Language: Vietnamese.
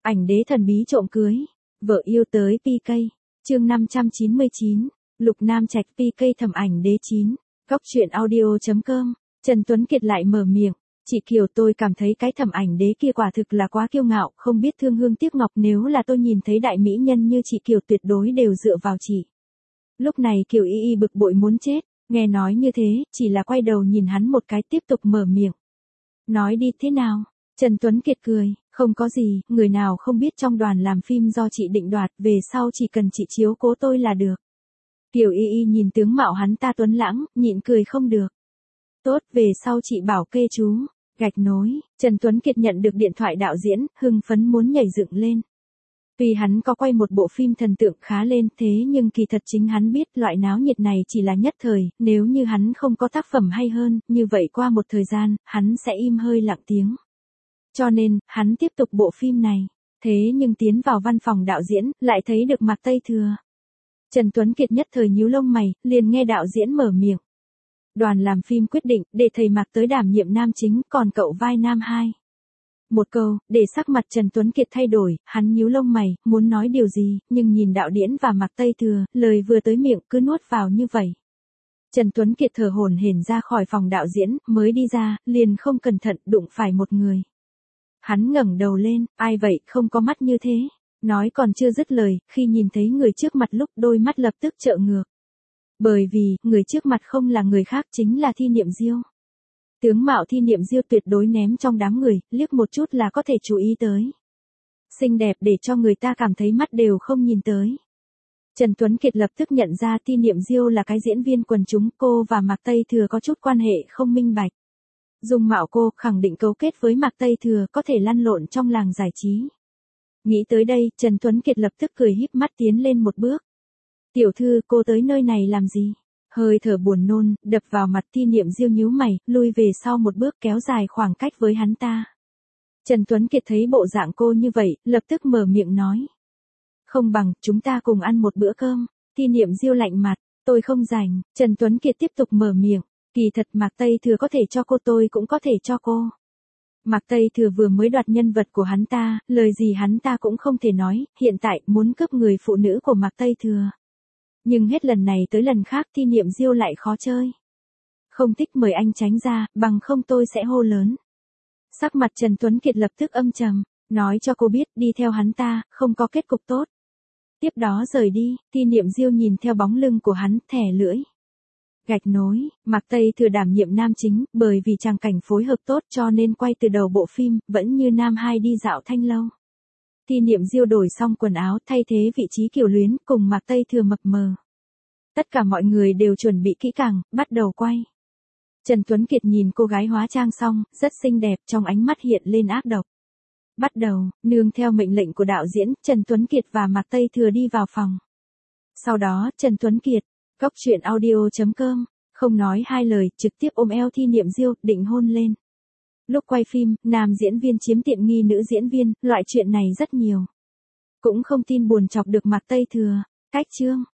Ảnh đế thần bí trộm cưới, vợ yêu tới PK. Chương 599, Lục Nam Trạch PK thẩm ảnh đế 9. Góc truyện audio.com. Trần Tuấn Kiệt lại mở miệng, "Chị Kiều, tôi cảm thấy cái thẩm ảnh đế kia quả thực là quá kiêu ngạo, không biết thương hương tiếc ngọc, nếu là tôi nhìn thấy đại mỹ nhân như chị Kiều tuyệt đối đều dựa vào chị." Lúc này Kiều Y Y bực bội muốn chết, nghe nói như thế, chỉ là quay đầu nhìn hắn một cái tiếp tục mở miệng. "Nói đi, thế nào?" Trần Tuấn Kiệt cười, "Không có gì, người nào không biết trong đoàn làm phim do chị định đoạt, về sau chỉ cần chị chiếu cố tôi là được." Kiều Y Y nhìn tướng mạo hắn ta tuấn lãng, nhịn cười không được. "Tốt, về sau chị bảo kê chú." Gạch nối, Trần Tuấn Kiệt nhận được điện thoại đạo diễn, hưng phấn muốn nhảy dựng lên. Vì hắn có quay một bộ phim thần tượng khá lên, thế nhưng kỳ thật chính hắn biết loại náo nhiệt này chỉ là nhất thời, nếu như hắn không có tác phẩm hay hơn, như vậy qua một thời gian, hắn sẽ im hơi lặng tiếng. Cho nên, hắn tiếp tục bộ phim này. Thế nhưng tiến vào văn phòng đạo diễn, lại thấy được Mạc Tây Thừa. Trần Tuấn Kiệt nhất thời nhíu lông mày, liền nghe đạo diễn mở miệng. "Đoàn làm phim quyết định, để thầy Mạc tới đảm nhiệm nam chính, còn cậu vai nam 2. Một câu, để sắc mặt Trần Tuấn Kiệt thay đổi, hắn nhíu lông mày, muốn nói điều gì, nhưng nhìn đạo diễn và Mạc Tây Thừa, lời vừa tới miệng cứ nuốt vào như vậy. Trần Tuấn Kiệt thở hổn hển ra khỏi phòng đạo diễn, mới đi ra, liền không cẩn thận đụng phải một người. Hắn ngẩng đầu lên, "Ai vậy, không có mắt như thế?" Nói còn chưa dứt lời, khi nhìn thấy người trước mặt lúc đôi mắt lập tức trợn ngược. Bởi vì, người trước mặt không là người khác, chính là Thi Niệm Diêu. Tướng mạo Thi Niệm Diêu tuyệt đối ném trong đám người, liếc một chút là có thể chú ý tới. Xinh đẹp để cho người ta cảm thấy mắt đều không nhìn tới. Trần Tuấn Kiệt lập tức nhận ra Thi Niệm Diêu là cái diễn viên quần chúng, cô và Mạc Tây Thừa có chút quan hệ không minh bạch. Dung mạo cô khẳng định cấu kết với Mạc Tây Thừa, có thể lăn lộn trong làng giải trí. Nghĩ tới đây, Trần Tuấn Kiệt lập tức cười híp mắt tiến lên một bước. "Tiểu thư, cô tới nơi này làm gì?" Hơi thở buồn nôn, đập vào mặt. Thi Niệm Diêu nhíu mày, lui về sau một bước kéo dài khoảng cách với hắn ta. Trần Tuấn Kiệt thấy bộ dạng cô như vậy, lập tức mở miệng nói. "Không bằng, chúng ta cùng ăn một bữa cơm." Thi Niệm Diêu lạnh mặt, "Tôi không rảnh." Trần Tuấn Kiệt tiếp tục mở miệng, "Kỳ thật Mạc Tây Thừa có thể cho cô, tôi cũng có thể cho cô." Mạc Tây Thừa vừa mới đoạt nhân vật của hắn ta, lời gì hắn ta cũng không thể nói, hiện tại muốn cướp người phụ nữ của Mạc Tây Thừa. Nhưng hết lần này tới lần khác Thi Niệm Diêu lại khó chơi. "Không thích mời anh tránh ra, bằng không tôi sẽ hô lớn." Sắc mặt Trần Tuấn Kiệt lập tức âm trầm, "Nói cho cô biết, đi theo hắn ta, không có kết cục tốt." Tiếp đó rời đi. Thi Niệm Diêu nhìn theo bóng lưng của hắn, thẻ lưỡi. Gạch nối, Mạc Tây Thừa đảm nhiệm nam chính, bởi vì tràng cảnh phối hợp tốt cho nên quay từ đầu bộ phim, vẫn như nam 2 đi dạo thanh lâu. Thi Niệm Diêu đổi xong quần áo, thay thế vị trí Kiều Luyến, cùng Mạc Tây Thừa mập mờ. Tất cả mọi người đều chuẩn bị kỹ càng, bắt đầu quay. Trần Tuấn Kiệt nhìn cô gái hóa trang xong, rất xinh đẹp, trong ánh mắt hiện lên ác độc. Bắt đầu, nương theo mệnh lệnh của đạo diễn, Trần Tuấn Kiệt và Mạc Tây Thừa đi vào phòng. Sau đó, Trần Tuấn Kiệt, góc truyện audio.com, không nói hai lời, trực tiếp ôm eo Thi Niệm Diêu, định hôn lên. Lúc quay phim, nam diễn viên chiếm tiện nghi nữ diễn viên, loại chuyện này rất nhiều. Cũng không tin buồn chọc được Mạc Tây Thừa. Cách chương